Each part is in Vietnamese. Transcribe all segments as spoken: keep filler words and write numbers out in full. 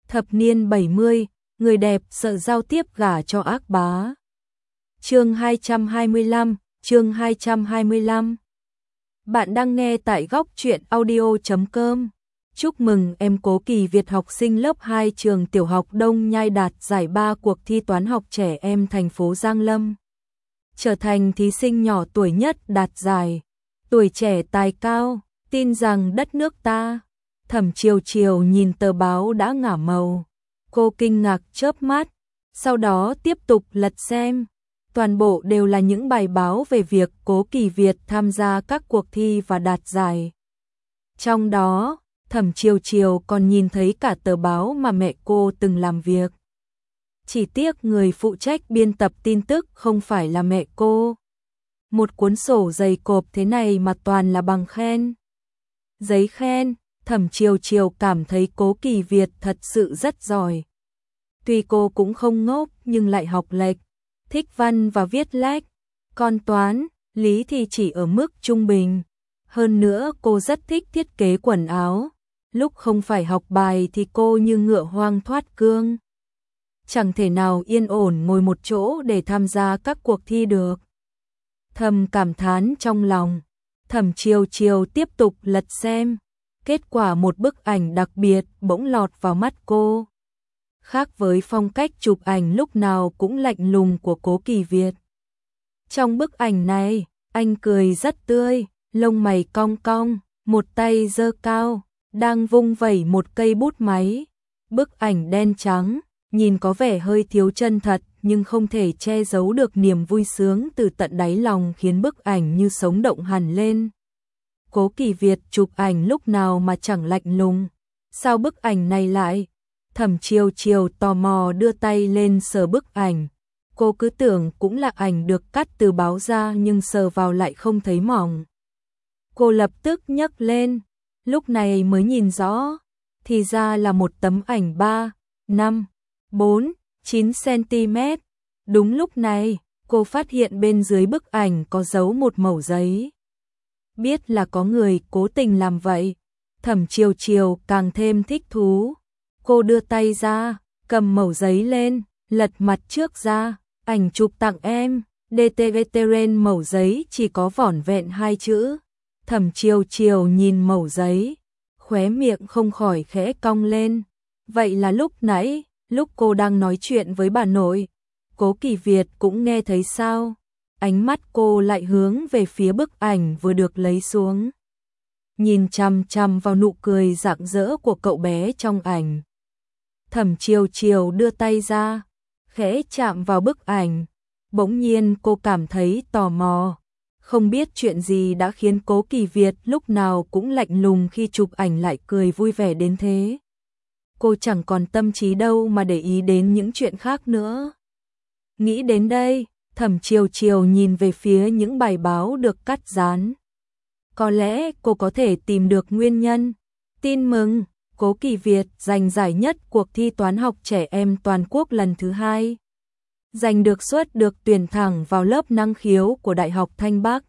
Thập niên bảy mươi, người đẹp sợ giao tiếp gả cho ác bá. Chương hai trăm hai mươi lăm, chương hai trăm hai mươi lăm. Bạn đang nghe tại góc truyện audio chấm com. Chúc mừng em Cố Kỳ Việt, học sinh lớp hai trường tiểu học Đông Nhai đạt giải ba cuộc thi toán học trẻ em thành phố Giang Lâm. Trở thành thí sinh nhỏ tuổi nhất đạt giải. Tuổi trẻ tài cao, tin rằng đất nước ta. Thẩm Chiều Chiều nhìn tờ báo đã ngả màu. Cô kinh ngạc chớp mắt, sau đó tiếp tục lật xem. Toàn bộ đều là những bài báo về việc Cố Kỳ Việt tham gia các cuộc thi và đạt giải. Trong đó, Thẩm Chiều Chiều còn nhìn thấy cả tờ báo mà mẹ cô từng làm việc. Chỉ tiếc người phụ trách biên tập tin tức không phải là mẹ cô. Một cuốn sổ dày cộp thế này mà toàn là bằng khen. Giấy khen, Thẩm Chiều Chiều cảm thấy Cố Kỳ Việt thật sự rất giỏi. Tuy cô cũng không ngốc nhưng lại học lệch, thích văn và viết lách, còn toán, lý thì chỉ ở mức trung bình. Hơn nữa cô rất thích thiết kế quần áo, lúc không phải học bài thì cô như ngựa hoang thoát cương. Chẳng thể nào yên ổn ngồi một chỗ để tham gia các cuộc thi được. Thầm cảm thán trong lòng, Thẩm Chiều Chiều tiếp tục lật xem. Kết quả một bức ảnh đặc biệt bỗng lọt vào mắt cô. Khác với phong cách chụp ảnh lúc nào cũng lạnh lùng của Cố Kỳ Việt. Trong bức ảnh này, anh cười rất tươi, lông mày cong cong, một tay giơ cao, đang vung vẩy một cây bút máy. Bức ảnh đen trắng, nhìn có vẻ hơi thiếu chân thật nhưng không thể che giấu được niềm vui sướng từ tận đáy lòng, khiến bức ảnh như sống động hẳn lên. Cố Kỳ Việt chụp ảnh lúc nào mà chẳng lạnh lùng, sao bức ảnh này lại? Thẩm Chiều Chiều tò mò đưa tay lên sờ bức ảnh. Cô cứ tưởng cũng là ảnh được cắt từ báo ra nhưng sờ vào lại không thấy mỏng. Cô lập tức nhấc lên, lúc này mới nhìn rõ, thì ra là một tấm ảnh ba, năm, bốn, chín xăng-ti-mét. Đúng lúc này, cô phát hiện bên dưới bức ảnh có dấu một mẩu giấy. Biết là có người cố tình làm vậy, Thẩm Chiều Chiều càng thêm thích thú. Cô đưa tay ra, cầm mẩu giấy lên, lật mặt trước ra, ảnh chụp tặng em, đê tê vê tê. Mẩu giấy chỉ có vỏn vẹn hai chữ. Thẩm Chiều Chiều nhìn mẩu giấy, khóe miệng không khỏi khẽ cong lên. Vậy là lúc nãy, lúc cô đang nói chuyện với bà nội, Cố Kỳ Việt cũng nghe thấy sao? Ánh mắt cô lại hướng về phía bức ảnh vừa được lấy xuống. Nhìn chằm chằm vào nụ cười rạng rỡ của cậu bé trong ảnh. Thẩm Chiều Chiều đưa tay ra, khẽ chạm vào bức ảnh. Bỗng nhiên cô cảm thấy tò mò. Không biết chuyện gì đã khiến Cố Kỳ Việt lúc nào cũng lạnh lùng khi chụp ảnh lại cười vui vẻ đến thế. Cô chẳng còn tâm trí đâu mà để ý đến những chuyện khác nữa. Nghĩ đến đây, Thẩm Chiều Chiều nhìn về phía những bài báo được cắt dán. Có lẽ cô có thể tìm được nguyên nhân. Tin mừng, Cố Kỳ Việt giành giải nhất cuộc thi toán học trẻ em toàn quốc lần thứ hai. Giành được suất được tuyển thẳng vào lớp năng khiếu của Đại học Thanh Bắc.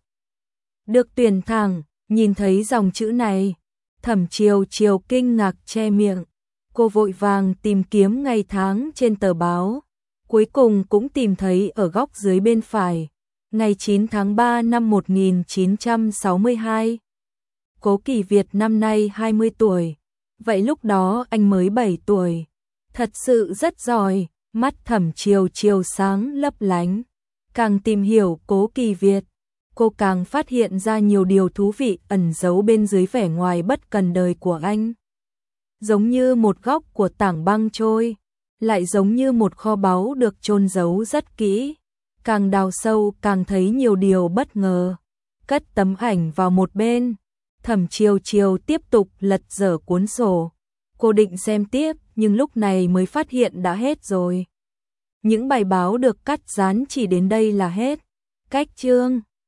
Được tuyển thẳng, nhìn thấy dòng chữ này, Thẩm Chiều Chiều kinh ngạc che miệng. Cô vội vàng tìm kiếm ngày tháng trên tờ báo. Cuối cùng cũng tìm thấy ở góc dưới bên phải, ngày chín tháng ba năm một nghìn chín trăm sáu mươi hai. Cố Kỳ Việt năm nay hai mươi tuổi, vậy lúc đó anh mới bảy tuổi. Thật sự rất giỏi, mắt Thẩm Chiều Chiều sáng lấp lánh. Càng tìm hiểu Cố Kỳ Việt, cô càng phát hiện ra nhiều điều thú vị ẩn giấu bên dưới vẻ ngoài bất cần đời của anh. Giống như một góc của tảng băng trôi, lại giống như một kho báu được chôn giấu rất kỹ. Càng đào sâu càng thấy nhiều điều bất ngờ. Cất tấm ảnh vào một bên, Thẩm Chiều Chiều tiếp tục lật dở cuốn sổ. Cô định xem tiếp nhưng lúc này mới phát hiện đã hết rồi. Những bài báo được cắt dán chỉ đến đây là hết. Cách chương